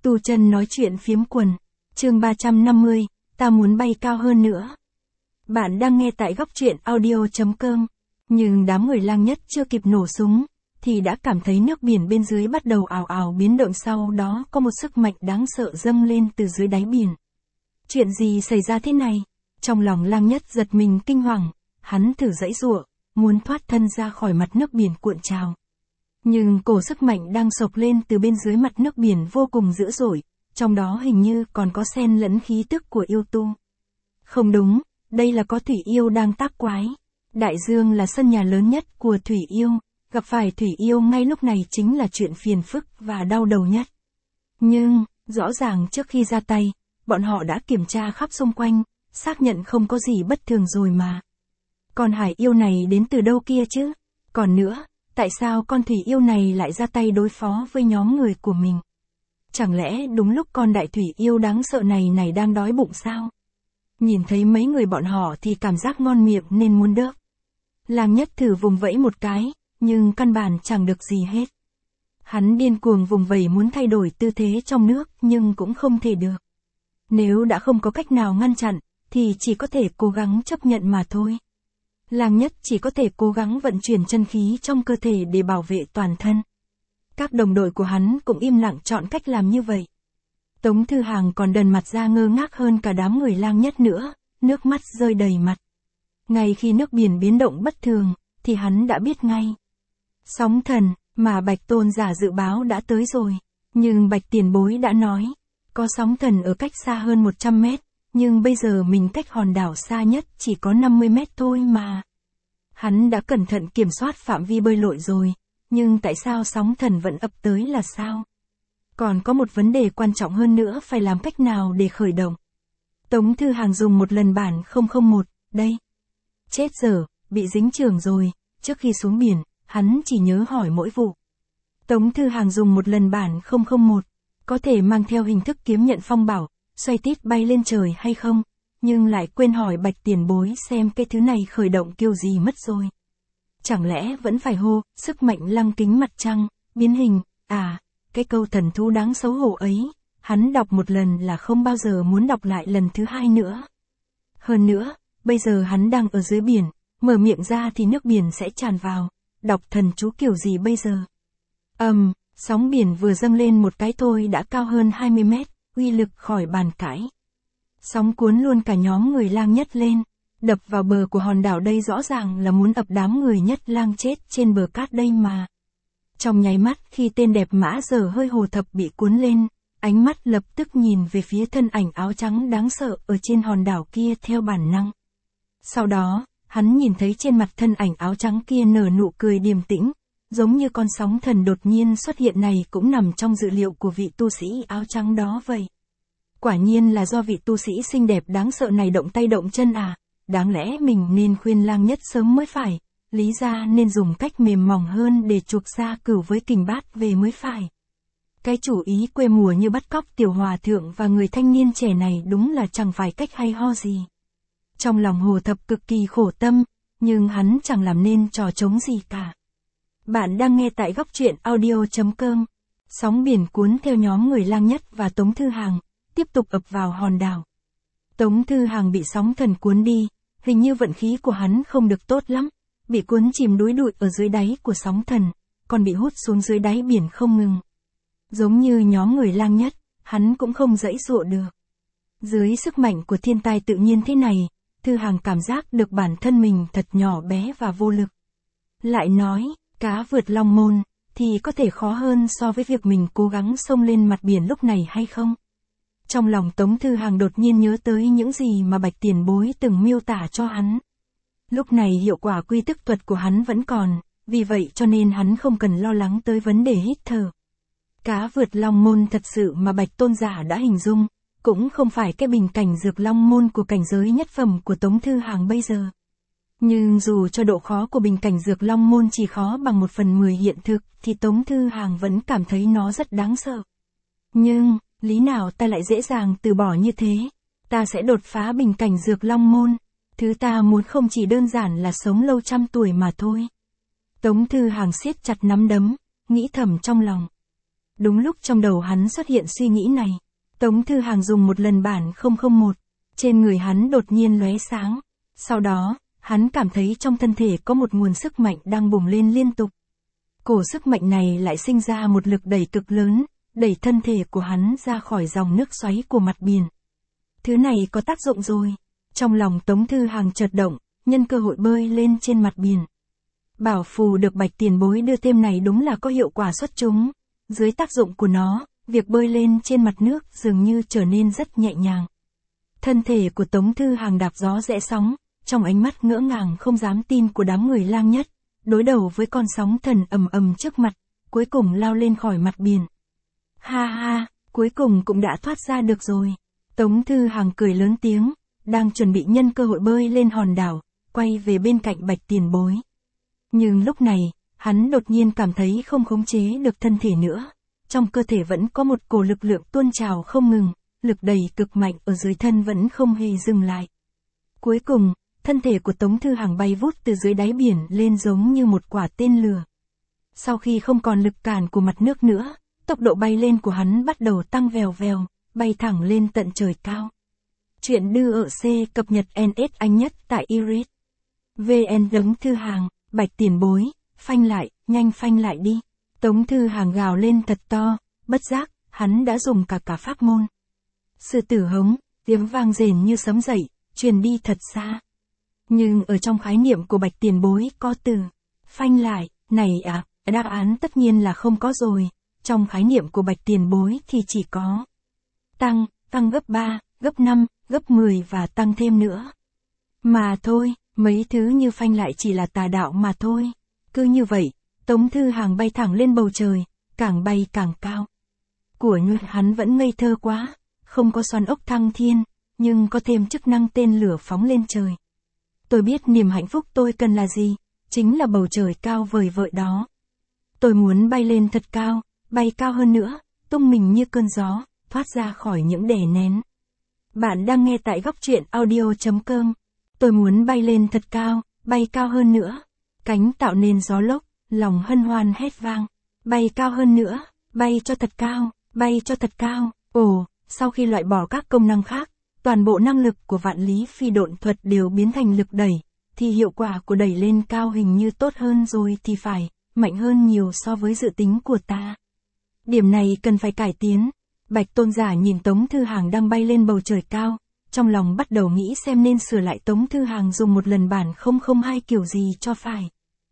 Tu Chân nói chuyện phiếm quần. Chương 350, ta muốn bay cao hơn nữa. Bạn đang nghe tại góc truyện audio.com. Nhưng đám người Lang Nhất chưa kịp nổ súng, thì đã cảm thấy nước biển bên dưới bắt đầu ào ào biến động, sau đó có một sức mạnh đáng sợ dâng lên từ dưới đáy biển. Chuyện gì xảy ra thế này? Trong lòng Lang Nhất giật mình kinh hoàng, hắn thử giãy giụa, muốn thoát thân ra khỏi mặt nước biển cuộn trào. Nhưng cổ sức mạnh đang sộc lên từ bên dưới mặt nước biển vô cùng dữ dội, trong đó hình như còn có xen lẫn khí tức của yêu tu. Không đúng, đây là có thủy yêu đang tác quái. Đại dương là sân nhà lớn nhất của thủy yêu, gặp phải thủy yêu ngay lúc này chính là chuyện phiền phức và đau đầu nhất. Nhưng, rõ ràng trước khi ra tay, bọn họ đã kiểm tra khắp xung quanh, xác nhận không có gì bất thường rồi mà. Con hải yêu này đến từ đâu kia chứ? Còn nữa, tại sao con thủy yêu này lại ra tay đối phó với nhóm người của mình? Chẳng lẽ đúng lúc con đại thủy yêu đáng sợ này đang đói bụng sao? Nhìn thấy mấy người bọn họ thì cảm giác ngon miệng nên muốn đớp. Lang Nhất thử vùng vẫy một cái, nhưng căn bản chẳng được gì hết. Hắn điên cuồng vùng vẫy muốn thay đổi tư thế trong nước nhưng cũng không thể được. Nếu đã không có cách nào ngăn chặn, thì chỉ có thể cố gắng chấp nhận mà thôi. Lang Nhất chỉ có thể cố gắng vận chuyển chân khí trong cơ thể để bảo vệ toàn thân. Các đồng đội của hắn cũng im lặng chọn cách làm như vậy. Tống Thư Hàng còn đần mặt ra ngơ ngác hơn cả đám người Lang Nhất nữa, nước mắt rơi đầy mặt. Ngay khi nước biển biến động bất thường, thì hắn đã biết ngay. Sóng thần, mà Bạch Tôn giả dự báo đã tới rồi. Nhưng Bạch Tiền Bối đã nói, có sóng thần ở cách xa hơn 100 mét, nhưng bây giờ mình cách hòn đảo xa nhất chỉ có 50 mét thôi mà. Hắn đã cẩn thận kiểm soát phạm vi bơi lội rồi, nhưng tại sao sóng thần vẫn ập tới là sao? Còn có một vấn đề quan trọng hơn nữa, phải làm cách nào để khởi động? Tống Thư Hàng dùng một lần bản 001, đây. Chết dở, bị dính chưởng rồi, trước khi xuống biển, hắn chỉ nhớ hỏi mỗi vụ. Tống Thư Hàng dùng một lần bản 001, có thể mang theo hình thức kiếm nhận phong bảo, xoay tít bay lên trời hay không, nhưng lại quên hỏi Bạch Tiền Bối xem cái thứ này khởi động kiểu gì mất rồi. Chẳng lẽ vẫn phải hô, sức mạnh lăng kính mặt trăng, biến hình, cái câu thần thú đáng xấu hổ ấy, hắn đọc một lần là không bao giờ muốn đọc lại lần thứ hai nữa. Hơn nữa, bây giờ hắn đang ở dưới biển, mở miệng ra thì nước biển sẽ tràn vào, đọc thần chú kiểu gì bây giờ? Sóng biển vừa dâng lên một cái thôi đã cao hơn 20 mét, uy lực khỏi bàn cãi. Sóng cuốn luôn cả nhóm người Lang Nhất lên, đập vào bờ của hòn đảo, đây rõ ràng là muốn ập đám người Nhất Lang chết trên bờ cát đây mà. Trong nháy mắt khi tên đẹp Mã Dở hơi hồ thập bị cuốn lên, ánh mắt lập tức nhìn về phía thân ảnh áo trắng đáng sợ ở trên hòn đảo kia theo bản năng. Sau đó, hắn nhìn thấy trên mặt thân ảnh áo trắng kia nở nụ cười điềm tĩnh, giống như con sóng thần đột nhiên xuất hiện này cũng nằm trong dự liệu của vị tu sĩ áo trắng đó vậy. Quả nhiên là do vị tu sĩ xinh đẹp đáng sợ này động tay động chân à, đáng lẽ mình nên khuyên Lang Nhất sớm mới phải, lý ra nên dùng cách mềm mỏng hơn để chuộc Gia Cửu với Kình Bát về mới phải. Cái chủ ý quê mùa như bắt cóc tiểu hòa thượng và người thanh niên trẻ này đúng là chẳng phải cách hay ho gì. Trong lòng Hồ Thập cực kỳ khổ tâm, nhưng hắn chẳng làm nên trò trống gì cả. Bạn đang nghe tại góc truyện audio.com. Sóng biển cuốn theo nhóm người Lang Nhất và Tống Thư Hàng, tiếp tục ập vào hòn đảo. Tống Thư Hàng bị sóng thần cuốn đi, hình như vận khí của hắn không được tốt lắm, bị cuốn chìm đuối đụi ở dưới đáy của sóng thần, còn bị hút xuống dưới đáy biển không ngừng. Giống như nhóm người Lang Nhất, hắn cũng không giãy giụa được. Dưới sức mạnh của thiên tai tự nhiên thế này, Thư Hàng cảm giác được bản thân mình thật nhỏ bé và vô lực. Lại nói, cá vượt long môn, thì có thể khó hơn so với việc mình cố gắng xông lên mặt biển lúc này hay không? Trong lòng Tống Thư Hàng đột nhiên nhớ tới những gì mà Bạch Tiền Bối từng miêu tả cho hắn. Lúc này hiệu quả quy tức thuật của hắn vẫn còn, vì vậy cho nên hắn không cần lo lắng tới vấn đề hít thở. Cá vượt long môn thật sự mà Bạch Tôn giả đã hình dung, cũng không phải cái bình cảnh dược long môn của cảnh giới nhất phẩm của Tống Thư Hàng bây giờ. Nhưng dù cho độ khó của bình cảnh dược long môn chỉ khó bằng 1/10 hiện thực, thì Tống Thư Hàng vẫn cảm thấy nó rất đáng sợ. Nhưng, lý nào ta lại dễ dàng từ bỏ như thế? Ta sẽ đột phá bình cảnh dược long môn. Thứ ta muốn không chỉ đơn giản là sống lâu trăm tuổi mà thôi. Tống Thư Hàng siết chặt nắm đấm, nghĩ thầm trong lòng. Đúng lúc trong đầu hắn xuất hiện suy nghĩ này, Tống Thư Hàng dùng một lần bản 001, trên người hắn đột nhiên lóe sáng. Sau đó, hắn cảm thấy trong thân thể có một nguồn sức mạnh đang bùng lên liên tục. Cổ sức mạnh này lại sinh ra một lực đẩy cực lớn, đẩy thân thể của hắn ra khỏi dòng nước xoáy của mặt biển. Thứ này có tác dụng rồi. Trong lòng Tống Thư Hàng chợt động, nhân cơ hội bơi lên trên mặt biển. Bảo phù được Bạch Tiền Bối đưa thêm này đúng là có hiệu quả xuất chúng. Dưới tác dụng của nó, việc bơi lên trên mặt nước dường như trở nên rất nhẹ nhàng. Thân thể của Tống Thư Hàng đạp gió rẽ sóng, trong ánh mắt ngỡ ngàng không dám tin của đám người Lang Nhất, đối đầu với con sóng thần ầm ầm trước mặt, cuối cùng lao lên khỏi mặt biển. Ha ha, cuối cùng cũng đã thoát ra được rồi. Tống Thư Hàng cười lớn tiếng, đang chuẩn bị nhân cơ hội bơi lên hòn đảo, quay về bên cạnh Bạch Tiền Bối. Nhưng lúc này, hắn đột nhiên cảm thấy không khống chế được thân thể nữa. Trong cơ thể vẫn có một cổ lực lượng tuôn trào không ngừng, lực đẩy cực mạnh ở dưới thân vẫn không hề dừng lại. Cuối cùng, thân thể của Tống Thư Hàng bay vút từ dưới đáy biển lên giống như một quả tên lửa. Sau khi không còn lực cản của mặt nước nữa, tốc độ bay lên của hắn bắt đầu tăng vèo vèo, bay thẳng lên tận trời cao. Chuyện đưa ở C cập nhật NS Anh nhất tại Iris. VN Tống Thư Hàng, Bạch Tiền Bối, phanh lại, nhanh phanh lại đi. Tống Thư Hàng gào lên thật to, bất giác, hắn đã dùng cả pháp môn. Sư tử hống, tiếng vang rền như sấm dậy, truyền đi thật xa. Nhưng ở trong khái niệm của Bạch Tiền Bối có từ phanh lại, này à, đáp án tất nhiên là không có rồi. Trong khái niệm của Bạch Tiền Bối thì chỉ có tăng gấp 3, gấp 5, gấp 10 và tăng thêm nữa. Mà thôi, mấy thứ như phanh lại chỉ là tà đạo mà thôi. Cứ như vậy, Tống Thư Hàng bay thẳng lên bầu trời, càng bay càng cao. Của nhuận hắn vẫn ngây thơ quá, không có xoắn ốc thăng thiên, nhưng có thêm chức năng tên lửa phóng lên trời. Tôi biết niềm hạnh phúc tôi cần là gì, chính là bầu trời cao vời vợi đó. Tôi muốn bay lên thật cao, bay cao hơn nữa, tung mình như cơn gió, thoát ra khỏi những đè nén. Bạn đang nghe tại góc truyện audio.com. Tôi muốn bay lên thật cao, bay cao hơn nữa. Cánh tạo nên gió lốc, lòng hân hoan hét vang. Bay cao hơn nữa, bay cho thật cao, bay cho thật cao. Ồ, sau khi loại bỏ các công năng khác, toàn bộ năng lực của Vạn Lý Phi Độn Thuật đều biến thành lực đẩy, thì hiệu quả của đẩy lên cao hình như tốt hơn rồi thì phải, mạnh hơn nhiều so với dự tính của ta. Điểm này cần phải cải tiến. Bạch Tôn Giả nhìn Tống Thư Hàng đang bay lên bầu trời cao, trong lòng bắt đầu nghĩ xem nên sửa lại Tống Thư Hàng dùng một lần bản 002 kiểu gì cho phải.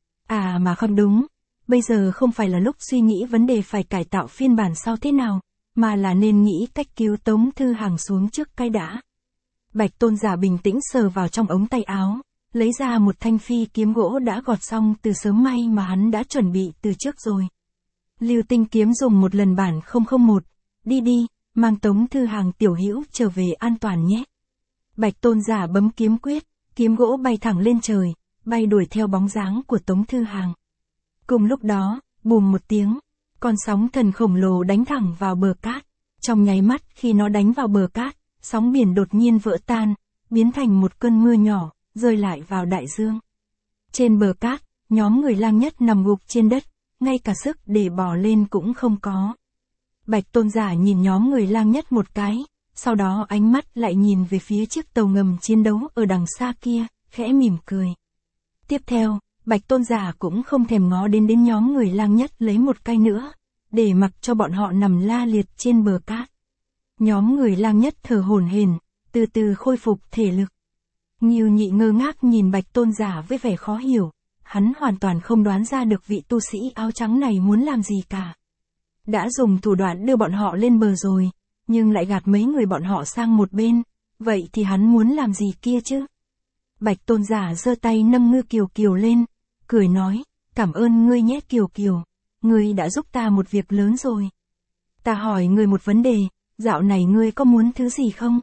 À mà không đúng, bây giờ không phải là lúc suy nghĩ vấn đề phải cải tạo phiên bản sau thế nào, mà là nên nghĩ cách cứu Tống Thư Hàng xuống trước cái đã. Bạch Tôn Giả bình tĩnh sờ vào trong ống tay áo, lấy ra một thanh phi kiếm gỗ đã gọt xong từ sớm may mà hắn đã chuẩn bị từ trước rồi. Lưu Tinh kiếm dùng một lần bản 001, đi, mang Tống Thư Hàng tiểu hữu trở về an toàn nhé. Bạch Tôn Giả bấm kiếm quyết, kiếm gỗ bay thẳng lên trời, bay đuổi theo bóng dáng của Tống Thư Hàng. Cùng lúc đó, bùm một tiếng, con sóng thần khổng lồ đánh thẳng vào bờ cát. Trong nháy mắt khi nó đánh vào bờ cát, sóng biển đột nhiên vỡ tan, biến thành một cơn mưa nhỏ, rơi lại vào đại dương. Trên bờ cát, nhóm người Lang Nhất nằm gục trên đất, ngay cả sức để bò lên cũng không có. Bạch Tôn Giả nhìn nhóm người Lang Nhất một cái, sau đó ánh mắt lại nhìn về phía chiếc tàu ngầm chiến đấu ở đằng xa kia, khẽ mỉm cười. Tiếp theo, Bạch Tôn Giả cũng không thèm ngó đến nhóm người Lang Nhất lấy một cây nữa, để mặc cho bọn họ nằm la liệt trên bờ cát. Nhóm người Lang Nhất thở hổn hển, từ từ khôi phục thể lực. Ngưu Nhị ngơ ngác nhìn Bạch Tôn Giả với vẻ khó hiểu, hắn hoàn toàn không đoán ra được vị tu sĩ áo trắng này muốn làm gì cả. Đã dùng thủ đoạn đưa bọn họ lên bờ rồi, nhưng lại gạt mấy người bọn họ sang một bên, vậy thì hắn muốn làm gì kia chứ? Bạch Tôn Giả giơ tay nâng Ngư Kiều Kiều lên, cười nói, cảm ơn ngươi nhé Kiều Kiều, ngươi đã giúp ta một việc lớn rồi. Ta hỏi ngươi một vấn đề, dạo này ngươi có muốn thứ gì không?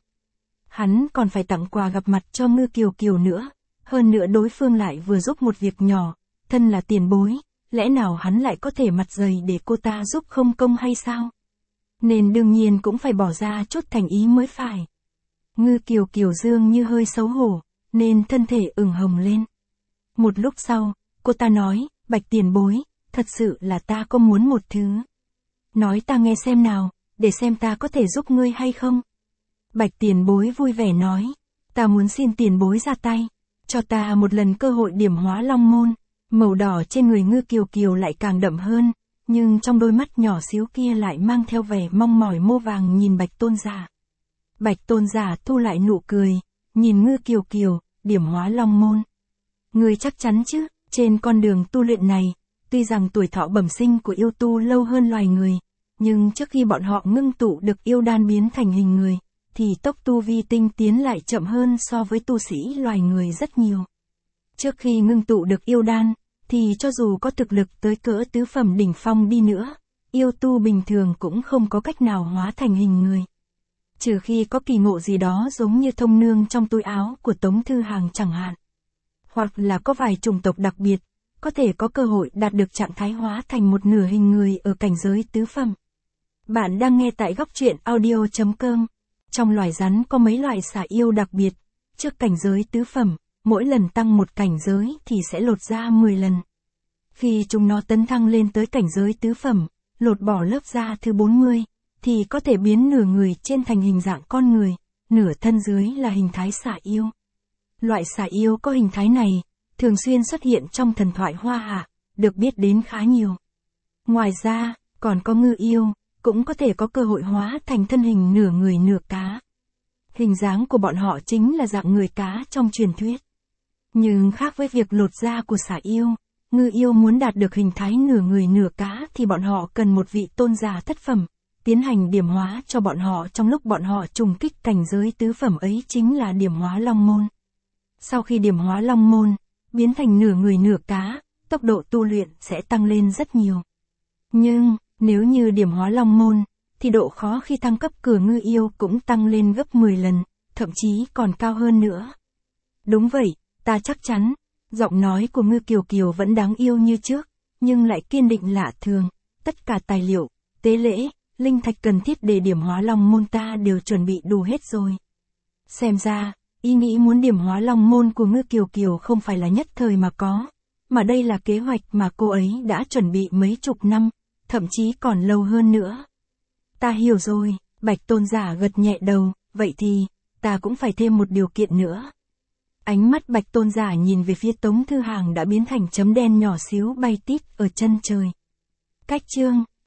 Hắn còn phải tặng quà gặp mặt cho Ngư Kiều Kiều nữa, hơn nữa đối phương lại vừa giúp một việc nhỏ, thân là tiền bối, lẽ nào hắn lại có thể mặt dày để cô ta giúp không công hay sao? Nên đương nhiên cũng phải bỏ ra chút thành ý mới phải. Ngư Kiều Kiều dương như hơi xấu hổ, nên thân thể ửng hồng lên. Một lúc sau, cô ta nói, Bạch tiền bối, thật sự là ta có muốn một thứ. Nói ta nghe xem nào, để xem ta có thể giúp ngươi hay không. Bạch tiền bối vui vẻ nói, ta muốn xin tiền bối ra tay, cho ta một lần cơ hội điểm hóa long môn. Màu đỏ trên người Ngư Kiều Kiều lại càng đậm hơn, nhưng trong đôi mắt nhỏ xíu kia lại mang theo vẻ mong mỏi mô vàng nhìn Bạch tôn giả. Bạch tôn giả thu lại nụ cười, nhìn Ngư Kiều Kiều, điểm hóa long môn. Ngươi chắc chắn chứ, trên con đường tu luyện này, tuy rằng tuổi thọ bẩm sinh của yêu tu lâu hơn loài người, nhưng trước khi bọn họ ngưng tụ được yêu đan biến thành hình người, thì tốc tu vi tinh tiến lại chậm hơn so với tu sĩ loài người rất nhiều. Trước khi ngưng tụ được yêu đan, thì cho dù có thực lực tới cỡ tứ phẩm đỉnh phong đi nữa, yêu tu bình thường cũng không có cách nào hóa thành hình người. Trừ khi có kỳ ngộ gì đó giống như thông nương trong túi áo của Tống Thư Hàng chẳng hạn. Hoặc là có vài chủng tộc đặc biệt, có thể có cơ hội đạt được trạng thái hóa thành một nửa hình người ở cảnh giới tứ phẩm. Bạn đang nghe tại góc truyện audio.com. Trong loài rắn có mấy loại xà yêu đặc biệt, trước cảnh giới tứ phẩm, mỗi lần tăng một cảnh giới thì sẽ lột da 10 lần. Khi chúng nó tấn thăng lên tới cảnh giới tứ phẩm, lột bỏ lớp da thứ 40, thì có thể biến nửa người trên thành hình dạng con người, nửa thân dưới là hình thái xà yêu. Loại xà yêu có hình thái này, thường xuyên xuất hiện trong thần thoại Hoa Hạ, được biết đến khá nhiều. Ngoài ra, còn có ngư yêu, cũng có thể có cơ hội hóa thành thân hình nửa người nửa cá. Hình dáng của bọn họ chính là dạng người cá trong truyền thuyết. Nhưng khác với việc lột da của xà yêu, ngư yêu muốn đạt được hình thái nửa người nửa cá thì bọn họ cần một vị tôn giả thất phẩm, tiến hành điểm hóa cho bọn họ trong lúc bọn họ trùng kích cảnh giới tứ phẩm ấy chính là điểm hóa long môn. Sau khi điểm hóa long môn, biến thành nửa người nửa cá, tốc độ tu luyện sẽ tăng lên rất nhiều. Nhưng, nếu như điểm hóa long môn, thì độ khó khi thăng cấp cửa ngư yêu cũng tăng lên gấp 10 lần, thậm chí còn cao hơn nữa. Đúng vậy, ta chắc chắn, giọng nói của Ngư Kiều Kiều vẫn đáng yêu như trước, nhưng lại kiên định lạ thường, tất cả tài liệu, tế lễ, linh thạch cần thiết để điểm hóa long môn ta đều chuẩn bị đủ hết rồi. Xem ra, ý nghĩ muốn điểm hóa long môn của Ngư Kiều Kiều không phải là nhất thời mà có, mà đây là kế hoạch mà cô ấy đã chuẩn bị mấy chục năm, thậm chí còn lâu hơn nữa. Ta hiểu rồi, Bạch tôn giả gật nhẹ đầu, vậy thì, ta cũng phải thêm một điều kiện nữa. Ánh mắt Bạch tôn giả nhìn về phía Tống Thư Hàng đã biến thành chấm đen nhỏ xíu bay tít ở chân trời. Cách chương